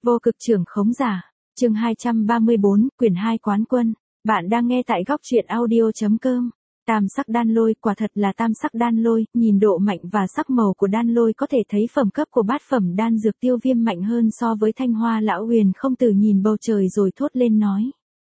Vô cực trưởng khống giả. Chương 234, quyển 2 quán quân. Bạn đang nghe tại góc truyện audio.com. Tam sắc đan lôi, quả thật là tam sắc đan lôi, nhìn độ mạnh và sắc màu của đan lôi có thể thấy phẩm cấp của bát phẩm đan dược Tiêu Viêm mạnh hơn so với Thanh Hoa lão Huyền Không Tử nhìn bầu trời rồi thốt lên nói.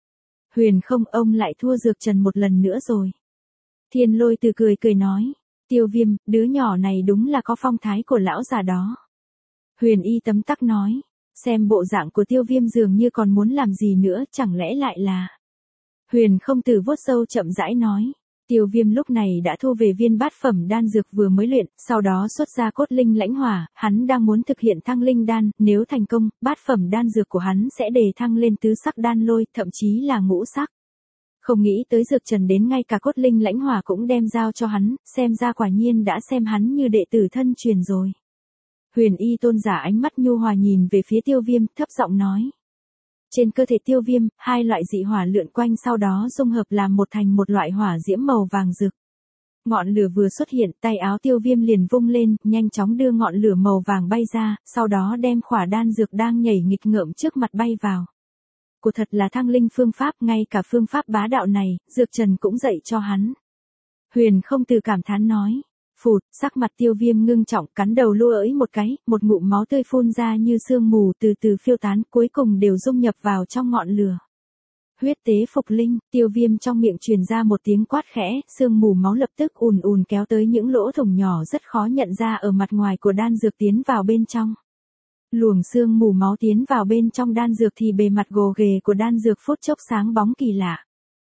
Huyền Không, ông lại thua Dược Trần một lần nữa rồi. Thiên Lôi Từ cười cười nói. Tiêu Viêm, đứa nhỏ này đúng là có phong thái của lão già đó. Huyền Y tấm tắc nói. Xem bộ dạng của Tiêu Viêm dường như còn muốn làm gì nữa, chẳng lẽ lại là... Huyền Không Tử vuốt râu chậm rãi nói. Tiêu Viêm lúc này đã thu về viên bát phẩm đan dược vừa mới luyện, sau đó xuất ra cốt linh lãnh hỏa, hắn đang muốn thực hiện thăng linh đan, nếu thành công, bát phẩm đan dược của hắn sẽ đề thăng lên tứ sắc đan lôi, thậm chí là ngũ sắc. Không nghĩ tới Dược Trần đến ngay cả cốt linh lãnh hỏa cũng đem giao cho hắn, xem ra quả nhiên đã xem hắn như đệ tử thân truyền rồi. Huyền Y tôn giả ánh mắt nhu hòa nhìn về phía Tiêu Viêm, thấp giọng nói. Trên cơ thể Tiêu Viêm, hai loại dị hỏa lượn quanh sau đó dung hợp làm một thành một loại hỏa diễm màu vàng rực. Ngọn lửa vừa xuất hiện, tay áo Tiêu Viêm liền vung lên, nhanh chóng đưa ngọn lửa màu vàng bay ra, sau đó đem khỏa đan dược đang nhảy nghịch ngợm trước mặt bay vào. Của thật là thăng linh phương pháp, ngay cả phương pháp bá đạo này, Dược Trần cũng dạy cho hắn. Huyền Không Từ cảm thán nói. Phụt, sắc mặt Tiêu Viêm ngưng trọng, cắn đầu lua ỡi một cái, một ngụm máu tươi phun ra như sương mù từ từ phiêu tán, cuối cùng đều dung nhập vào trong ngọn lửa. Huyết tế phục linh, Tiêu Viêm trong miệng truyền ra một tiếng quát khẽ, sương mù máu lập tức ùn ùn kéo tới những lỗ thủng nhỏ rất khó nhận ra ở mặt ngoài của đan dược tiến vào bên trong. Luồng sương mù máu tiến vào bên trong đan dược thì bề mặt gồ ghề của đan dược phút chốc sáng bóng kỳ lạ.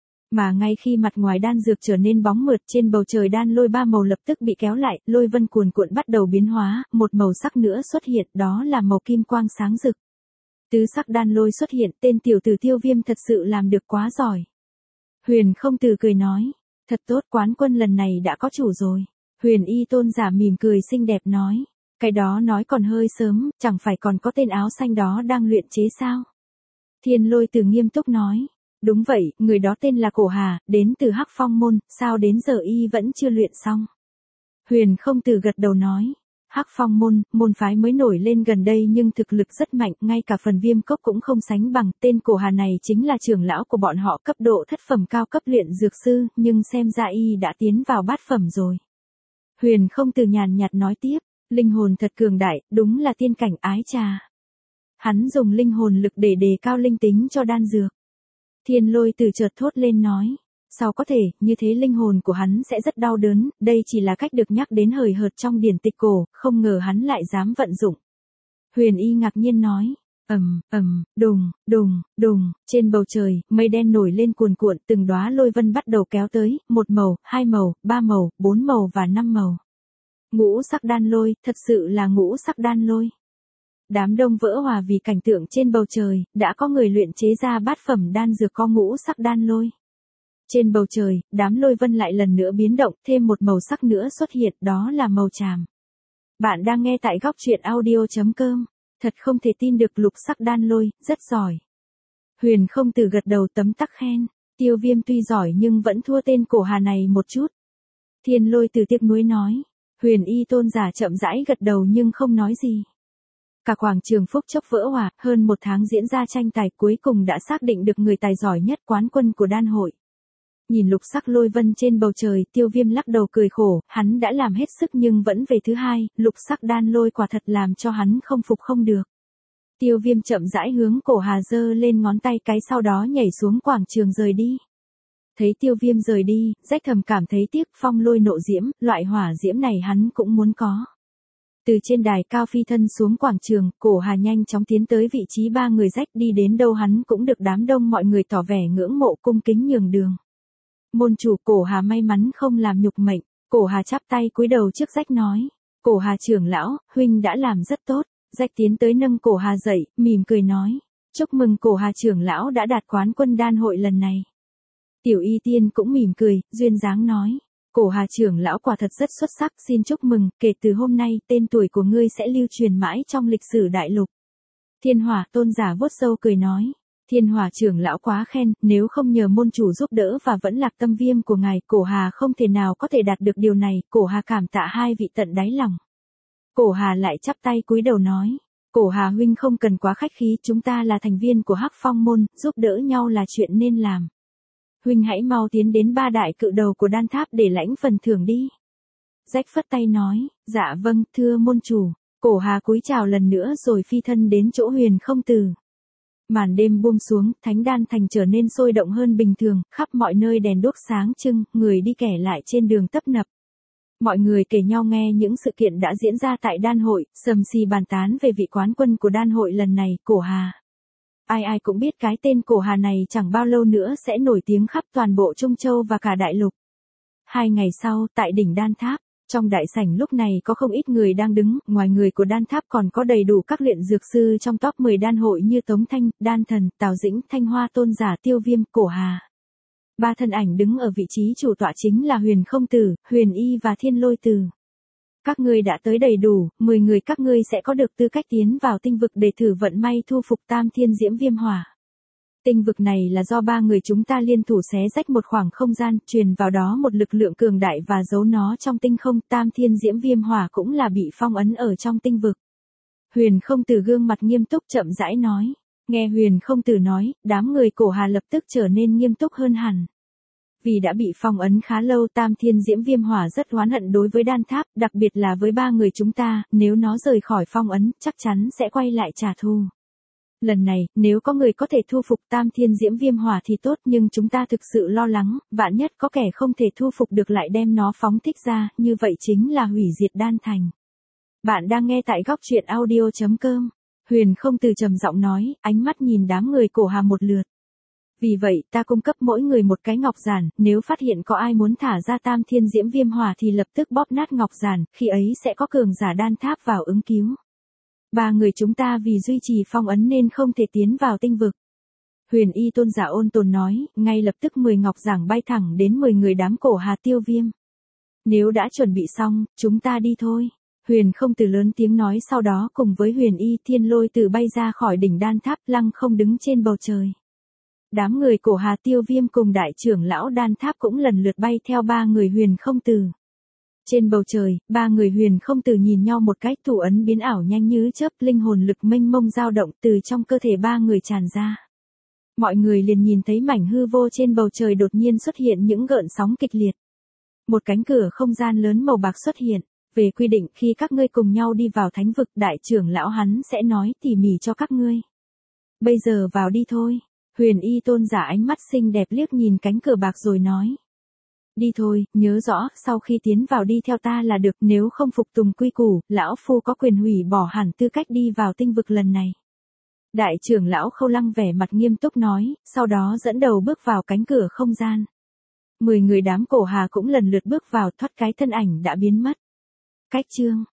Mà ngay khi mặt ngoài đan dược trở nên bóng mượt, trên bầu trời đan lôi ba màu lập tức bị kéo lại, lôi vân cuồn cuộn bắt đầu biến hóa, một màu sắc nữa xuất hiện, đó là màu kim quang sáng rực. Tứ sắc đan lôi xuất hiện, tên tiểu tử Tiêu Viêm thật sự làm được quá giỏi. Huyền Không Tử cười nói, thật tốt, quán quân lần này đã có chủ rồi. Huyền Y tôn giả mỉm cười xinh đẹp nói, cái đó nói còn hơi sớm, chẳng phải còn có tên áo xanh đó đang luyện chế sao? Thiên Lôi Từ nghiêm túc nói. Đúng vậy, người đó tên là Cổ Hà, đến từ Hắc Phong môn, sao đến giờ y vẫn chưa luyện xong? Huyền Không Tử gật đầu nói, Hắc Phong môn, môn phái mới nổi lên gần đây nhưng thực lực rất mạnh, ngay cả phần Viêm Cốc cũng không sánh bằng, tên Cổ Hà này chính là trưởng lão của bọn họ, cấp độ thất phẩm cao cấp luyện dược sư, nhưng xem ra y đã tiến vào bát phẩm rồi. Huyền Không Tử nhàn nhạt nói tiếp, linh hồn thật cường đại, đúng là tiên cảnh ái trà. Hắn dùng linh hồn lực để đề cao linh tính cho đan dược. Thiên Lôi Từ chợt thốt lên nói, sao có thể, như thế linh hồn của hắn sẽ rất đau đớn, đây chỉ là cách được nhắc đến hời hợt trong điển tịch cổ, không ngờ hắn lại dám vận dụng. Huyền Y ngạc nhiên nói, đùng, đùng, đùng, trên bầu trời, mây đen nổi lên cuồn cuộn, từng đóa lôi vân bắt đầu kéo tới, một màu, hai màu, ba màu, bốn màu và năm màu. Ngũ sắc đan lôi, thật sự là ngũ sắc đan lôi. Đám đông vỡ hòa vì cảnh tượng trên bầu trời, đã có người luyện chế ra bát phẩm đan dược có ngũ sắc đan lôi. Trên bầu trời, đám lôi vân lại lần nữa biến động, thêm một màu sắc nữa xuất hiện, đó là màu tràm. Bạn đang nghe tại góc truyện audio.com. Thật không thể tin được lục sắc đan lôi, rất giỏi. Huyền Không Tử gật đầu tấm tắc khen, Tiêu Viêm tuy giỏi nhưng vẫn thua tên Cổ Hà này một chút. Thiên Lôi Từ tiếc nuối nói, Huyền Y tôn giả chậm rãi gật đầu nhưng không nói gì. Cả quảng trường phút chốc vỡ hòa, hơn một tháng diễn ra tranh tài cuối cùng đã xác định được người tài giỏi nhất quán quân của đan hội. Nhìn lục sắc lôi vân trên bầu trời, Tiêu Viêm lắc đầu cười khổ, hắn đã làm hết sức nhưng vẫn về thứ hai, lục sắc đan lôi quả thật làm cho hắn không phục không được. Tiêu Viêm chậm rãi hướng Cổ Hà giơ lên ngón tay cái sau đó nhảy xuống quảng trường rời đi. Thấy Tiêu Viêm rời đi, Rách thầm cảm thấy tiếc, phong lôi nộ diễm, loại hỏa diễm này hắn cũng muốn có. Từ trên đài cao phi thân xuống quảng trường, Cổ Hà nhanh chóng tiến tới vị trí ba người Rách, đi đến đâu hắn cũng được đám đông mọi người tỏ vẻ ngưỡng mộ cung kính nhường đường. Môn chủ, Cổ Hà may mắn không làm nhục mệnh. Cổ Hà chắp tay cúi đầu trước Rách nói, Cổ Hà trưởng lão, huynh đã làm rất tốt. Rách tiến tới nâng Cổ Hà dậy, mỉm cười nói, chúc mừng Cổ Hà trưởng lão đã đạt quán quân đan hội lần này. Tiểu Y Tiên cũng mỉm cười, duyên dáng nói, Cổ Hà trưởng lão quả thật rất xuất sắc, xin chúc mừng, kể từ hôm nay, tên tuổi của ngươi sẽ lưu truyền mãi trong lịch sử đại lục. Thiên Hỏa tôn giả vuốt râu cười nói, Thiên Hỏa trưởng lão quá khen, nếu không nhờ môn chủ giúp đỡ và vẫn lạc tâm viêm của ngài, Cổ Hà không thể nào có thể đạt được điều này, Cổ Hà cảm tạ hai vị tận đáy lòng. Cổ Hà lại chắp tay cúi đầu nói, Cổ Hà huynh không cần quá khách khí, chúng ta là thành viên của Hắc Phong môn, giúp đỡ nhau là chuyện nên làm. Huynh hãy mau tiến đến ba đại cự đầu của đan tháp để lãnh phần thưởng đi. Rách phất tay nói, dạ vâng, thưa môn chủ. Cổ Hà cúi chào lần nữa rồi phi thân đến chỗ Huyền Không Tử. Màn đêm buông xuống, Thánh Đan Thành trở nên sôi động hơn bình thường, khắp mọi nơi đèn đuốc sáng trưng, người đi kẻ lại trên đường tấp nập. Mọi người kể nhau nghe những sự kiện đã diễn ra tại đan hội, sầm xì bàn tán về vị quán quân của đan hội lần này, Cổ Hà. Ai ai cũng biết cái tên Cổ Hà này chẳng bao lâu nữa sẽ nổi tiếng khắp toàn bộ Trung Châu và cả đại lục. 2 ngày sau, tại đỉnh đan tháp, trong đại sảnh lúc này có không ít người đang đứng, ngoài người của đan tháp còn có đầy đủ các luyện dược sư trong top 10 đan hội như Tống Thanh, Đan Thần, Tào Dĩnh, Thanh Hoa Tôn Giả, Tiêu Viêm, Cổ Hà. 3 thân ảnh đứng ở vị trí chủ tọa chính là Huyền Không Tử, Huyền Y và Thiên Lôi Tử. Các ngươi đã tới đầy đủ, 10 người các ngươi sẽ có được tư cách tiến vào tinh vực để thử vận may thu phục Tam Thiên Diễm Viêm Hỏa. Tinh vực này là do 3 người chúng ta liên thủ xé rách một khoảng không gian, truyền vào đó một lực lượng cường đại và giấu nó trong tinh không. Tam Thiên Diễm Viêm Hỏa cũng là bị phong ấn ở trong tinh vực. Huyền Không Tử gương mặt nghiêm túc chậm rãi nói. Nghe Huyền Không Tử nói, đám người Cổ Hà lập tức trở nên nghiêm túc hơn hẳn. Vì đã bị phong ấn khá lâu, Tam Thiên Diễm Viêm Hỏa rất oán hận đối với đan tháp, đặc biệt là với 3 người chúng ta, nếu nó rời khỏi phong ấn, chắc chắn sẽ quay lại trả thù. Lần này, nếu có người có thể thu phục Tam Thiên Diễm Viêm Hỏa thì tốt, nhưng chúng ta thực sự lo lắng, vạn nhất có kẻ không thể thu phục được lại đem nó phóng thích ra, như vậy chính là hủy diệt đan thành. Bạn đang nghe tại góc truyện audio.com. Huyền Không Tử trầm giọng nói, ánh mắt nhìn đám người Cổ Hà một lượt. Vì vậy, ta cung cấp mỗi người một cái ngọc giản, nếu phát hiện có ai muốn thả ra Tam Thiên Diễm Viêm Hỏa thì lập tức bóp nát ngọc giản, khi ấy sẽ có cường giả đan tháp vào ứng cứu. 3 người chúng ta vì duy trì phong ấn nên không thể tiến vào tinh vực. Huyền Y Tôn Giả ôn tồn nói, ngay lập tức 10 ngọc giản bay thẳng đến 10 người đám Cổ Hà Tiêu Viêm. Nếu đã chuẩn bị xong, chúng ta đi thôi. Huyền Không Tử lớn tiếng nói, sau đó cùng với Huyền Y, Thiên Lôi Tử bay ra khỏi đỉnh đan tháp, lăng không đứng trên bầu trời. Đám người Cổ Hà Tiêu Viêm cùng đại trưởng lão đan tháp cũng lần lượt bay theo 3 người Huyền Không Tử. Trên bầu trời, 3 người Huyền Không Tử nhìn nhau một cách, thủ ấn biến ảo nhanh như chớp, linh hồn lực mênh mông dao động từ trong cơ thể 3 người tràn ra. Mọi người liền nhìn thấy mảnh hư vô trên bầu trời đột nhiên xuất hiện những gợn sóng kịch liệt. Một cánh cửa không gian lớn màu bạc xuất hiện. Về quy định, khi các ngươi cùng nhau đi vào thánh vực, đại trưởng lão hắn sẽ nói tỉ mỉ cho các ngươi. Bây giờ vào đi thôi. Huyền Y Tôn Giả ánh mắt xinh đẹp liếc nhìn cánh cửa bạc rồi nói. Đi thôi, nhớ rõ, sau khi tiến vào đi theo ta là được, nếu không phục tùng quy củ, lão phu có quyền hủy bỏ hẳn tư cách đi vào tinh vực lần này. Đại trưởng lão Khâu Lăng vẻ mặt nghiêm túc nói, sau đó dẫn đầu bước vào cánh cửa không gian. 10 người đám Cổ Hà cũng lần lượt bước vào, thoát cái thân ảnh đã biến mất. Cách chương